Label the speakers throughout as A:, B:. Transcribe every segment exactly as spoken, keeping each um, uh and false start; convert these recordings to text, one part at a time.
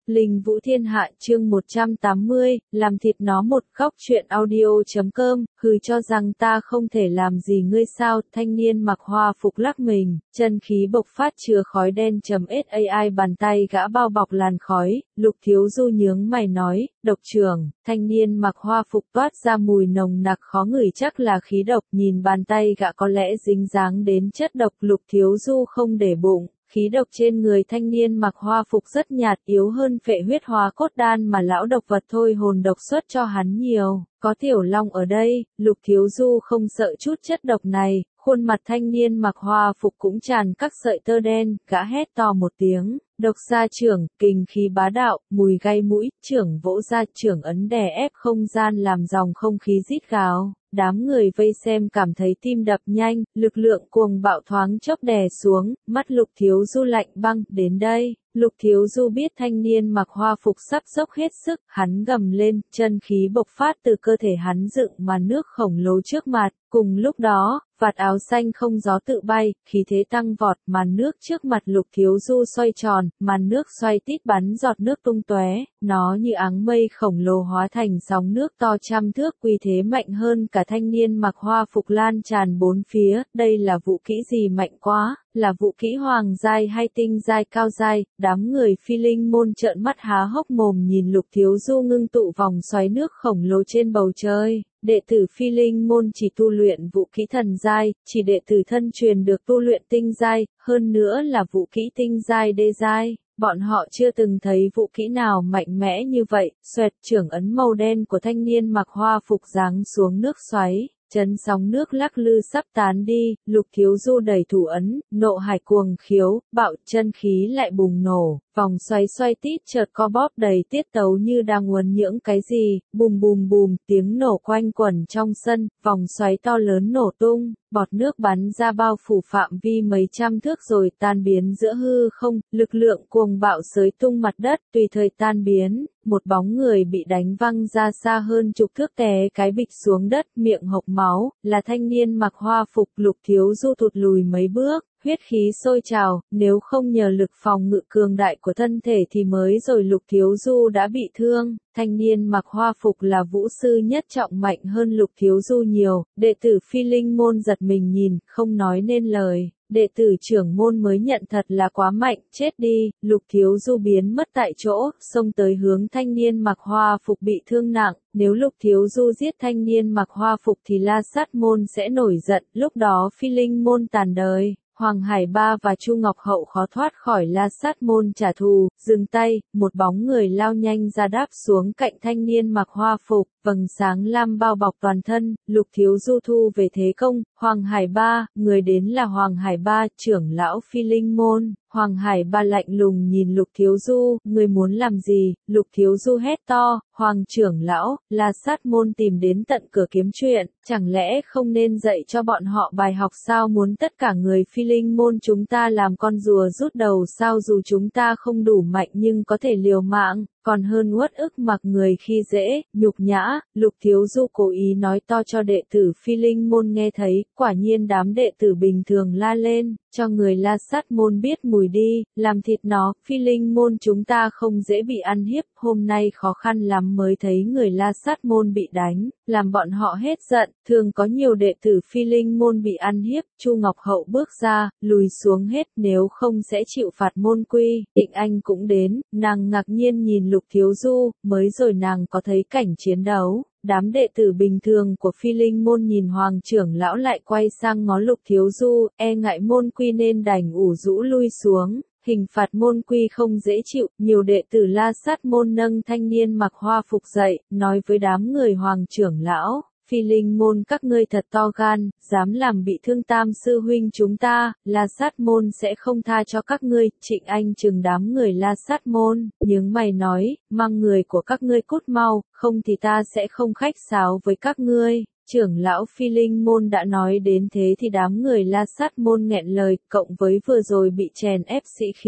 A: Linh Vũ Thiên Hạ chương một trăm tám mươi, làm thịt nó một góc truyện audio.com, hừ cho rằng ta không thể làm gì ngươi sao, thanh niên mặc hoa phục lắc mình, chân khí bộc phát chứa khói đen chấm sai bàn tay gã bao bọc làn khói, Lục Thiếu Du nhướng mày nói, độc trưởng, thanh niên mặc hoa phục toát ra mùi nồng nặc khó ngửi chắc là khí độc, nhìn bàn tay gã có lẽ dính dáng đến chất độc, Lục Thiếu Du không để bụng. Khí độc trên người thanh niên mặc hoa phục rất nhạt, yếu hơn phệ huyết hóa cốt đan mà lão độc vật thôi hồn độc xuất cho hắn nhiều. Có Tiểu Long ở đây, Lục Thiếu Du không sợ chút chất độc này, khuôn mặt thanh niên mặc hoa phục cũng tràn các sợi tơ đen, gã hét to một tiếng, độc gia trưởng, kình khí bá đạo, mùi gai mũi, trưởng vỗ ra, trưởng ấn đè ép không gian làm dòng không khí rít gào. Đám người vây xem cảm thấy tim đập nhanh, lực lượng cuồng bạo thoáng chốc đè xuống, mắt Lục Thiếu Du lạnh băng, đến đây, Lục Thiếu Du biết thanh niên mặc hoa phục sắp dốc hết sức, hắn gầm lên, chân khí bộc phát từ cơ thể hắn dựng màn nước khổng lồ trước mặt, cùng lúc đó, vạt áo xanh không gió tự bay, khí thế tăng vọt, màn nước trước mặt Lục Thiếu Du xoay tròn, màn nước xoay tít bắn giọt nước tung tóe, nó như áng mây khổng lồ hóa thành sóng nước to trăm thước, uy thế mạnh hơn cả thanh niên mặc hoa phục lan tràn bốn phía, đây là vũ kỹ gì mạnh quá, là vũ kỹ hoàng giai hay tinh giai cao giai, đám người Phi Linh môn trợn mắt há hốc mồm nhìn Lục Thiếu Du ngưng tụ vòng xoáy nước khổng lồ trên bầu trời. Đệ tử Phi Linh môn chỉ tu luyện vũ kỹ thần giai, chỉ đệ tử thân truyền được tu luyện tinh giai, hơn nữa là vũ kỹ tinh giai đê giai. Bọn họ chưa từng thấy vũ kỹ nào mạnh mẽ như vậy, xoẹt trưởng ấn màu đen của thanh niên mặc hoa phục giáng xuống nước xoáy. Chấn sóng nước lắc lư sắp tán đi, Lục Thiếu Du đẩy thủ ấn, nộ hải cuồng khiếu, bạo chân khí lại bùng nổ, vòng xoáy xoay tít chợt co bóp đầy tiết tấu như đang uốn những cái gì, bùm bùm bùm, tiếng nổ quanh quẩn trong sân, vòng xoáy to lớn nổ tung, bọt nước bắn ra bao phủ phạm vi mấy trăm thước rồi tan biến giữa hư không, lực lượng cuồng bạo xới tung mặt đất, tùy thời tan biến. Một bóng người bị đánh văng ra xa hơn chục thước té cái bịch xuống đất, miệng hộc máu, là thanh niên mặc hoa phục. Lục Thiếu Du thụt lùi mấy bước, huyết khí sôi trào, nếu không nhờ lực phòng ngự cường đại của thân thể thì mới rồi Lục Thiếu Du đã bị thương. Thanh niên mặc hoa phục là vũ sư nhất trọng mạnh hơn Lục Thiếu Du nhiều, đệ tử Phi Linh môn giật mình nhìn, không nói nên lời. Đệ tử trưởng môn mới nhận thật là quá mạnh, chết đi, Lục Thiếu Du biến mất tại chỗ, xông tới hướng thanh niên mặc hoa phục bị thương nặng, nếu Lục Thiếu Du giết thanh niên mặc hoa phục thì La Sát môn sẽ nổi giận, lúc đó Phi Linh môn tàn đời. Hoàng Hải Ba và Chu Ngọc Hậu khó thoát khỏi La Sát môn trả thù, dừng tay, một bóng người lao nhanh ra đáp xuống cạnh thanh niên mặc hoa phục, vầng sáng lam bao bọc toàn thân, Lục Thiếu Du thu về thế công, Hoàng Hải Ba, người đến là Hoàng Hải Ba, trưởng lão Phi Linh môn. Hoàng Hải Ba lạnh lùng nhìn Lục Thiếu Du, người muốn làm gì? Lục Thiếu Du hét to, Hoàng trưởng lão, La Sát môn tìm đến tận cửa kiếm chuyện, chẳng lẽ không nên dạy cho bọn họ bài học sao? Muốn tất cả người Phi Linh môn chúng ta làm con rùa rút đầu sao? Dù chúng ta không đủ mạnh nhưng có thể liều mạng, còn hơn uất ức mặc người khi dễ, nhục nhã. Lục Thiếu Du cố ý nói to cho đệ tử Phi Linh môn nghe thấy, quả nhiên đám đệ tử bình thường la lên, cho người La Sát môn biết mùi đi, làm thịt nó, Phi Linh môn chúng ta không dễ bị ăn hiếp, hôm nay khó khăn lắm mới thấy người La Sát môn bị đánh, làm bọn họ hết giận, thường có nhiều đệ tử Phi Linh môn bị ăn hiếp, Chu Ngọc Hậu bước ra, lùi xuống hết, nếu không sẽ chịu phạt môn quy. Định Anh cũng đến, nàng ngạc nhiên nhìn Lục Thiếu Du, mới rồi nàng có thấy cảnh chiến đấu. Đám đệ tử bình thường của Phi Linh môn nhìn Hoàng trưởng lão lại quay sang ngó Lục Thiếu Du, e ngại môn quy nên đành ủ rũ lui xuống. Hình phạt môn quy không dễ chịu, nhiều đệ tử La Sát môn nâng thanh niên mặc hoa phục dậy, nói với đám người Hoàng trưởng lão, Phi Linh môn các ngươi thật to gan, dám làm bị thương Tam sư huynh chúng ta, La Sát môn sẽ không tha cho các ngươi. Trịnh Anh trừng đám người La Sát môn, nhướng mày nói, mang người của các ngươi cút mau, không thì ta sẽ không khách sáo với các ngươi. Trưởng lão Phi Linh môn đã nói đến thế thì đám người La Sát môn nghẹn lời, cộng với vừa rồi bị chèn ép sĩ khí,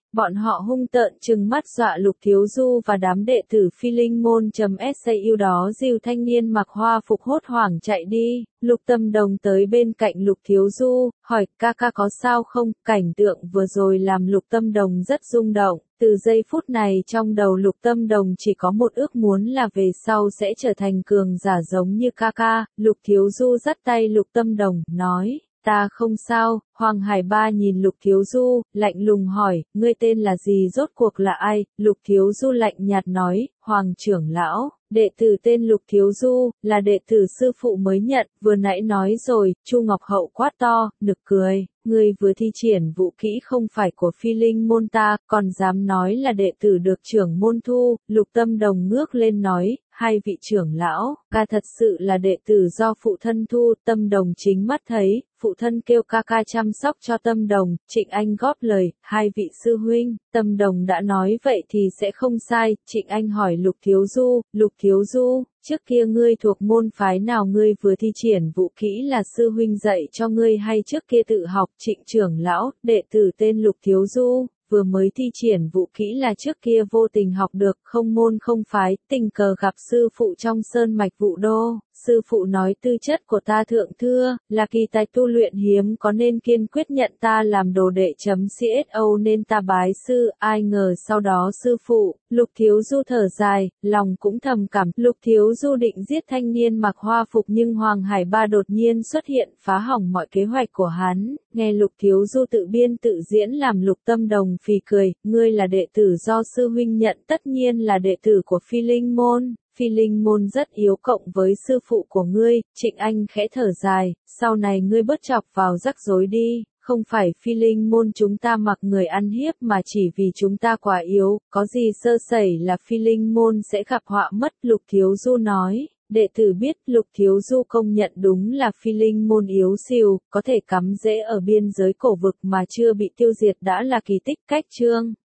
A: Bọn họ hung tợn trừng mắt dọa Lục Thiếu Du và đám đệ tử Phi Linh Môn.sau đó dìu thanh niên mặc hoa phục hốt hoảng chạy đi. Lục Tâm Đồng tới bên cạnh Lục Thiếu Du, hỏi ca ca có sao không? Cảnh tượng vừa rồi làm Lục Tâm Đồng rất rung động. Từ giây phút này trong đầu Lục Tâm Đồng chỉ có một ước muốn là về sau sẽ trở thành cường giả giống như ca ca. Lục Thiếu Du dắt tay Lục Tâm Đồng, nói. Ta không sao. Hoàng Hải Ba nhìn Lục Thiếu Du, lạnh lùng hỏi, ngươi tên là gì, rốt cuộc là ai? Lục Thiếu Du lạnh nhạt nói, Hoàng trưởng lão, đệ tử tên Lục Thiếu Du, là đệ tử sư phụ mới nhận, vừa nãy nói rồi. Chu Ngọc Hậu quát to, nực cười, ngươi vừa thi triển vũ kỹ không phải của Phi Linh môn ta, còn dám nói là đệ tử được trưởng môn thu. Lục Tâm Đồng ngước lên nói, hai vị trưởng lão, ca thật sự là đệ tử do phụ thân thu. Tâm Đồng chính mắt thấy, phụ thân kêu ca ca chăm sóc cho Tâm Đồng. Trịnh Anh góp lời, hai vị sư huynh. Tâm Đồng đã nói vậy thì sẽ không sai. Trịnh Anh hỏi Lục Thiếu Du, Lục Thiếu Du, trước kia ngươi thuộc môn phái nào? Ngươi vừa thi triển vũ kỹ là sư huynh dạy cho ngươi hay trước kia tự học? Trịnh trưởng lão, đệ tử tên Lục Thiếu Du, vừa mới thi triển vũ kỹ là trước kia vô tình học được, không môn không phái, tình cờ gặp sư phụ trong sơn mạch Vũ Đô. Sư phụ nói tư chất của ta thượng thưa, là kỳ tài tu luyện hiếm có nên kiên quyết nhận ta làm đồ đệ. .co nên ta bái sư, ai ngờ sau đó sư phụ. Lục Thiếu Du thở dài, lòng cũng thầm cảm. Lục Thiếu Du định giết thanh niên mặc hoa phục nhưng Hoàng Hải Ba đột nhiên xuất hiện phá hỏng mọi kế hoạch của hắn. Nghe Lục Thiếu Du tự biên tự diễn làm Lục Tâm Đồng phì cười, ngươi là đệ tử do sư huynh nhận, tất nhiên là đệ tử của Phi Linh môn. Phi Linh môn rất yếu cộng với sư phụ của ngươi. Trịnh Anh khẽ thở dài, sau này ngươi bớt chọc vào rắc rối đi, không phải Phi Linh môn chúng ta mặc người ăn hiếp mà chỉ vì chúng ta quá yếu, có gì sơ sẩy là Phi Linh môn sẽ gặp họa mất. Lục Thiếu Du nói. Đệ tử biết. Lục Thiếu Du công nhận đúng là Phi Linh môn yếu xìu, có thể cắm rễ ở biên giới cổ vực mà chưa bị tiêu diệt đã là kỳ tích. Cách chương